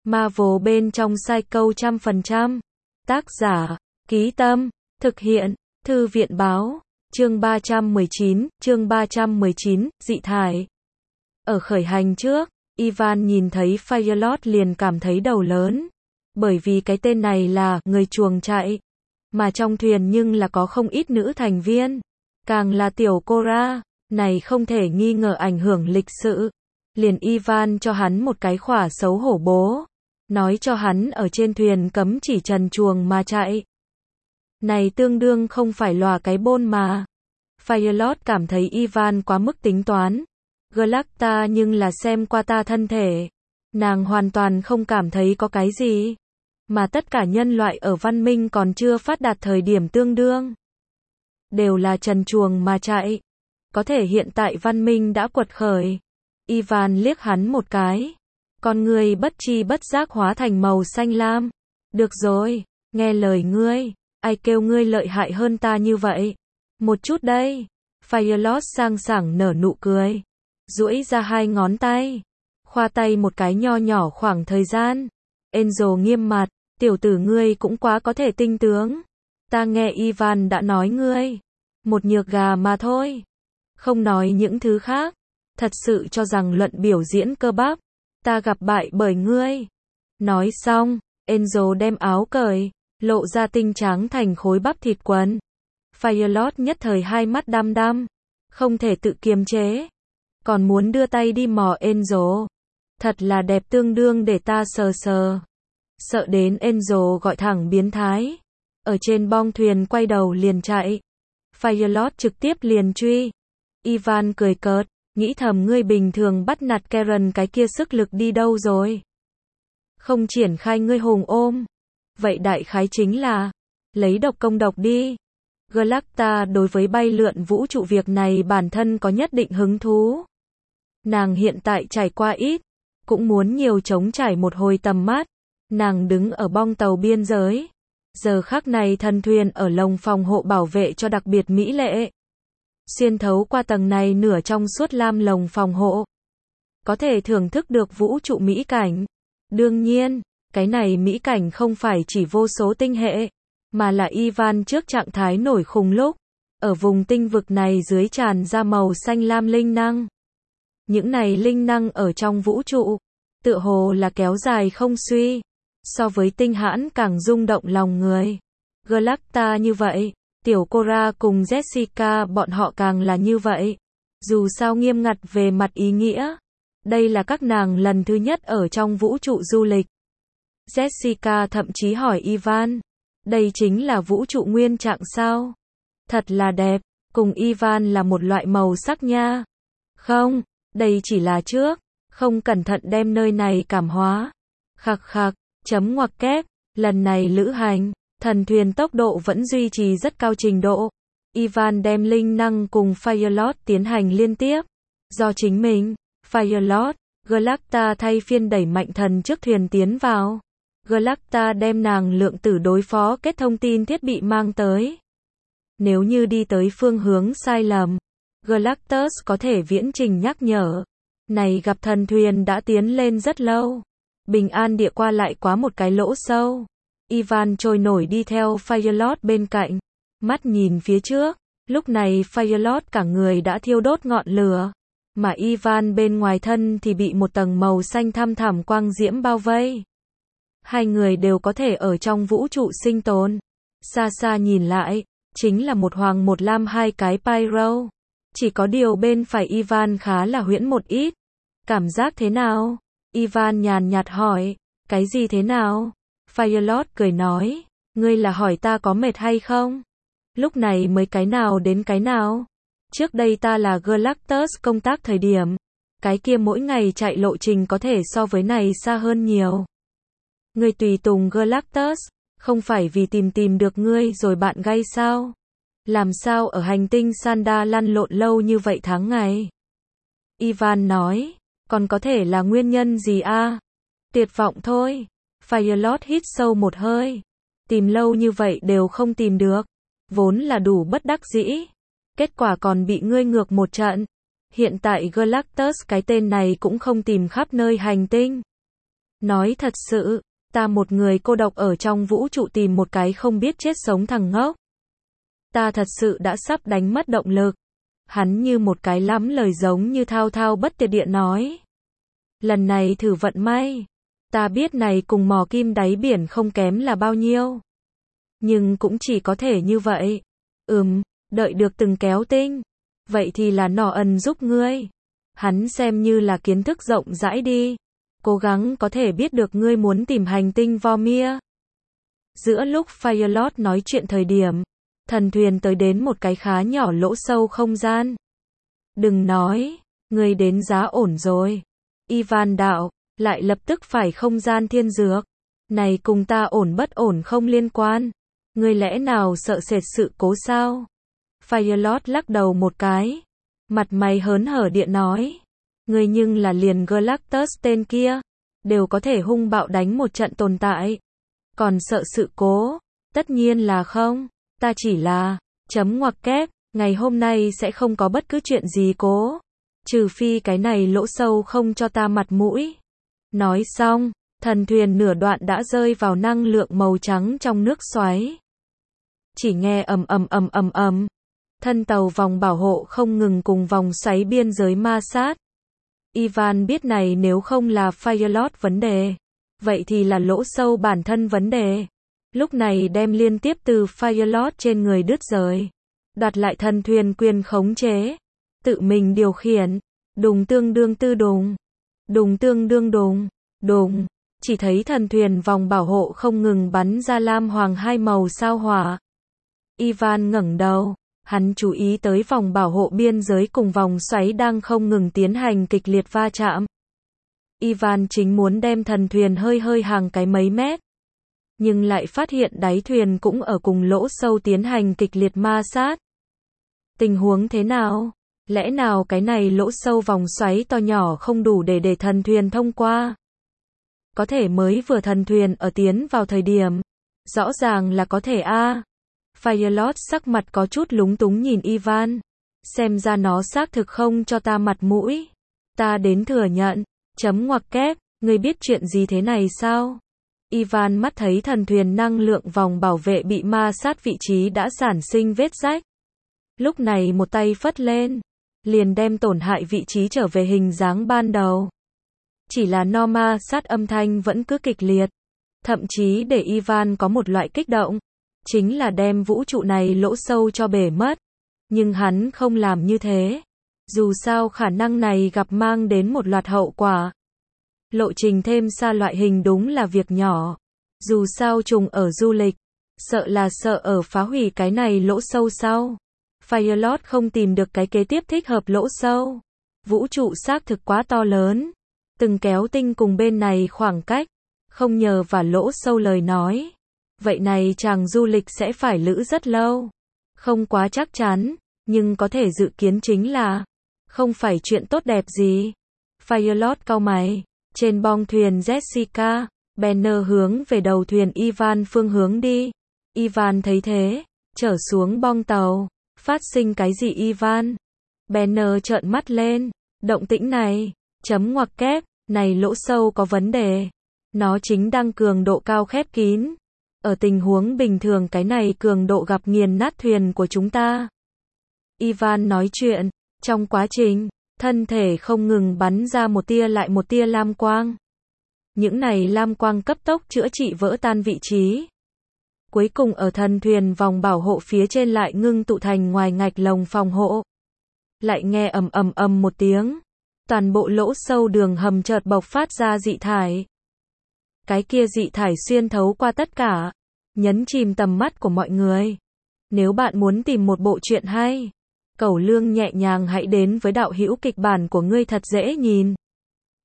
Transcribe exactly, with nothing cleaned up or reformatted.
Marvel bên trong Psycho trăm phần trăm. Tác giả, Ký Tâm, thực hiện, Thư viện Báo, chương ba trăm mười chín, chương ba trăm mười chín, dị thải. Ở khởi hành trước, Ivan nhìn thấy Firelord liền cảm thấy đầu lớn. Bởi vì cái tên này là người chuồng chạy. Mà trong thuyền nhưng là có không ít nữ thành viên. Càng là tiểu Cora, này không thể nghi ngờ ảnh hưởng lịch sự. Liền Ivan cho hắn một cái khỏa xấu hổ bố. Nói cho hắn ở trên thuyền cấm chỉ trần chuồng mà chạy. Này tương đương không phải lòa cái bôn mà. Firelord cảm thấy Ivan quá mức tính toán. Galacta nhưng là xem qua ta thân thể. Nàng hoàn toàn không cảm thấy có cái gì. Mà tất cả nhân loại ở văn minh còn chưa phát đạt thời điểm tương đương. Đều là trần chuồng mà chạy. Có thể hiện tại văn minh đã quật khởi. Ivan liếc hắn một cái. Con ngươi bất chi bất giác hóa thành màu xanh lam. Được rồi, nghe lời ngươi. Ai kêu ngươi lợi hại hơn ta như vậy? Một chút đây. Firelord sang sảng nở nụ cười. Duỗi ra hai ngón tay. Khoa tay một cái nho nhỏ khoảng thời gian. Angel nghiêm mặt. Tiểu tử ngươi cũng quá có thể tinh tướng. Ta nghe Ivan đã nói ngươi. Một nhược gà mà thôi. Không nói những thứ khác. Thật sự cho rằng luận biểu diễn cơ bắp. Ta gặp bại bởi ngươi. Nói xong, Angel đem áo cởi. Lộ ra tinh trắng thành khối bắp thịt quần. Firelord nhất thời hai mắt đăm đăm. Không thể tự kiềm chế. Còn muốn đưa tay đi mò Angel. Thật là đẹp tương đương để ta sờ sờ. Sợ đến Angel gọi thẳng biến thái. Ở trên bong thuyền quay đầu liền chạy. Firelord trực tiếp liền truy. Ivan cười cợt. Nghĩ thầm ngươi bình thường bắt nạt Karen cái kia sức lực đi đâu rồi. Không triển khai ngươi hùng ôm. Vậy đại khái chính là. Lấy độc công độc đi. Galacta đối với bay lượn vũ trụ việc này bản thân có nhất định hứng thú. Nàng hiện tại trải qua ít. Cũng muốn nhiều chống trải một hồi tầm mắt. Nàng đứng ở bong tàu biên giới. Giờ khắc này thần thuyền ở lồng phòng hộ bảo vệ cho đặc biệt mỹ lệ. Xuyên thấu qua tầng này nửa trong suốt lam lồng phòng hộ. Có thể thưởng thức được vũ trụ mỹ cảnh. Đương nhiên, cái này mỹ cảnh không phải chỉ vô số tinh hệ. Mà là Ivan trước trạng thái nổi khùng lúc. Ở vùng tinh vực này dưới tràn ra màu xanh lam linh năng. Những này linh năng ở trong vũ trụ. Tựa hồ là kéo dài không suy. So với tinh hãn càng rung động lòng người. Galacta như vậy. Tiểu Cora cùng Jessica bọn họ càng là như vậy. Dù sao nghiêm ngặt về mặt ý nghĩa. Đây là các nàng lần thứ nhất ở trong vũ trụ du lịch. Jessica thậm chí hỏi Ivan. Đây chính là vũ trụ nguyên trạng sao? Thật là đẹp. Cùng Ivan là một loại màu sắc nha. Không, đây chỉ là trước. Không cẩn thận đem nơi này cảm hóa. Khặc khặc, chấm ngoặc kép. Lần này lữ hành. Thần thuyền tốc độ vẫn duy trì rất cao trình độ. Ivan đem linh năng cùng Firelord tiến hành liên tiếp. Do chính mình, Firelord, Galacta thay phiên đẩy mạnh thần trước thuyền tiến vào. Galacta đem nàng lượng tử đối phó kết thông tin thiết bị mang tới. Nếu như đi tới phương hướng sai lầm, Galactus có thể viễn trình nhắc nhở. Này gặp thần thuyền đã tiến lên rất lâu. Bình an địa qua lại quá một cái lỗ sâu. Ivan trôi nổi đi theo Firelord bên cạnh. Mắt nhìn phía trước. Lúc này Firelord cả người đã thiêu đốt ngọn lửa. Mà Ivan bên ngoài thân thì bị một tầng màu xanh thăm thẳm quang diễm bao vây. Hai người đều có thể ở trong vũ trụ sinh tồn. Xa xa nhìn lại. Chính là một hoàng một lam hai cái pyro. Chỉ có điều bên phải Ivan khá là huyễn một ít. Cảm giác thế nào? Ivan nhàn nhạt hỏi. Cái gì thế nào? Firelord cười nói, ngươi là hỏi ta có mệt hay không? Lúc này mới cái nào đến cái nào? Trước đây ta là Galactus công tác thời điểm. Cái kia mỗi ngày chạy lộ trình có thể so với này xa hơn nhiều. Ngươi tùy tùng Galactus, không phải vì tìm tìm được ngươi rồi bạn gay sao? Làm sao ở hành tinh Sanda lăn lộn lâu như vậy tháng ngày? Ivan nói, còn có thể là nguyên nhân gì a? À? Tuyệt vọng thôi. Firelord hít sâu một hơi. Tìm lâu như vậy đều không tìm được. Vốn là đủ bất đắc dĩ. Kết quả còn bị ngươi ngược một trận. Hiện tại Galactus cái tên này cũng không tìm khắp nơi hành tinh. Nói thật sự, ta một người cô độc ở trong vũ trụ tìm một cái không biết chết sống thằng ngốc. Ta thật sự đã sắp đánh mất động lực. Hắn như một cái lắm lời giống như thao thao bất tuyệt địa nói. Lần này thử vận may. Ta biết này cùng mò kim đáy biển không kém là bao nhiêu. Nhưng cũng chỉ có thể như vậy. Ừm, đợi được từng kéo tinh. Vậy thì là nỏ ẩn giúp ngươi. Hắn xem như là kiến thức rộng rãi đi. Cố gắng có thể biết được ngươi muốn tìm hành tinh Vormir. Giữa lúc Firelord nói chuyện thời điểm, thần thuyền tới đến một cái khá nhỏ lỗ sâu không gian. Đừng nói, ngươi đến giá ổn rồi. Ivan đạo, lại lập tức phải không gian thiên dược. Này cùng ta ổn bất ổn không liên quan. Ngươi lẽ nào sợ sệt sự cố sao? Firelord lắc đầu một cái. Mặt mày hớn hở điện nói. Ngươi nhưng là liền Galactus tên kia. Đều có thể hung bạo đánh một trận tồn tại. Còn sợ sự cố? Tất nhiên là không. Ta chỉ là, chấm ngoặc kép, ngày hôm nay sẽ không có bất cứ chuyện gì cố. Trừ phi cái này lỗ sâu không cho ta mặt mũi. Nói xong, thần thuyền nửa đoạn đã rơi vào năng lượng màu trắng trong nước xoáy. Chỉ nghe ầm ầm ầm ầm ầm. Thân tàu vòng bảo hộ không ngừng cùng vòng xoáy biên giới ma sát. Ivan biết này nếu không là Firelord vấn đề, vậy thì là lỗ sâu bản thân vấn đề. Lúc này đem liên tiếp từ Firelord trên người đứt rời. Đoạt lại thần thuyền quyền khống chế. Tự mình điều khiển. Đùng tương đương tư đùng. Đùng tương đương đùng. Đùng. Chỉ thấy thần thuyền vòng bảo hộ không ngừng bắn ra lam hoàng hai màu sao hỏa. Ivan ngẩng đầu. Hắn chú ý tới vòng bảo hộ biên giới cùng vòng xoáy đang không ngừng tiến hành kịch liệt va chạm. Ivan chính muốn đem thần thuyền hơi hơi hàng cái mấy mét. Nhưng lại phát hiện đáy thuyền cũng ở cùng lỗ sâu tiến hành kịch liệt ma sát. Tình huống thế nào? Lẽ nào cái này lỗ sâu vòng xoáy to nhỏ không đủ để để thần thuyền thông qua? Có thể mới vừa thần thuyền ở tiến vào thời điểm. Rõ ràng là có thể a. À. Firelord sắc mặt có chút lúng túng nhìn Ivan. Xem ra nó xác thực không cho ta mặt mũi. Ta đến thừa nhận. Chấm ngoặc kép, ngươi biết chuyện gì thế này sao? Ivan mắt thấy thần thuyền năng lượng vòng bảo vệ bị ma sát vị trí đã sản sinh vết rách. Lúc này một tay phất lên. Liền đem tổn hại vị trí trở về hình dáng ban đầu. Chỉ là no ma sát âm thanh vẫn cứ kịch liệt. Thậm chí để Ivan có một loại kích động. Chính là đem vũ trụ này lỗ sâu cho bể mất. Nhưng hắn không làm như thế. Dù sao khả năng này gặp mang đến một loạt hậu quả. Lộ trình thêm xa loại hình đúng là việc nhỏ. Dù sao trùng ở du lịch. Sợ là sợ ở phá hủy cái này lỗ sâu sau. Firelord không tìm được cái kế tiếp thích hợp lỗ sâu. Vũ trụ xác thực quá to lớn. Từng kéo tinh cùng bên này khoảng cách. Không nhờ vào lỗ sâu lời nói. Vậy này chàng du lịch sẽ phải lữ rất lâu. Không quá chắc chắn, nhưng có thể dự kiến chính là không phải chuyện tốt đẹp gì. Firelord cau mày. Trên bong thuyền Jessica, Banner hướng về đầu thuyền Ivan phương hướng đi. Ivan thấy thế, trở xuống bong tàu. Phát sinh cái gì Ivan? Banner trợn mắt lên. Động tĩnh này, chấm ngoặc kép, này lỗ sâu có vấn đề. Nó chính đang cường độ cao khép kín. Ở tình huống bình thường cái này cường độ gặp nghiền nát thuyền của chúng ta. Ivan nói chuyện, trong quá trình, thân thể không ngừng bắn ra một tia lại một tia lam quang. Những này lam quang cấp tốc chữa trị vỡ tan vị trí. Cuối cùng ở thần thuyền vòng bảo hộ phía trên lại ngưng tụ thành ngoài ngạch lồng phòng hộ. Lại nghe ầm ầm ầm một tiếng. Toàn bộ lỗ sâu đường hầm chợt bộc phát ra dị thải. Cái kia dị thải xuyên thấu qua tất cả. Nhấn chìm tầm mắt của mọi người. Nếu bạn muốn tìm một bộ truyện hay, Cẩu Lương nhẹ nhàng hãy đến với đạo hữu kịch bản của ngươi thật dễ nhìn.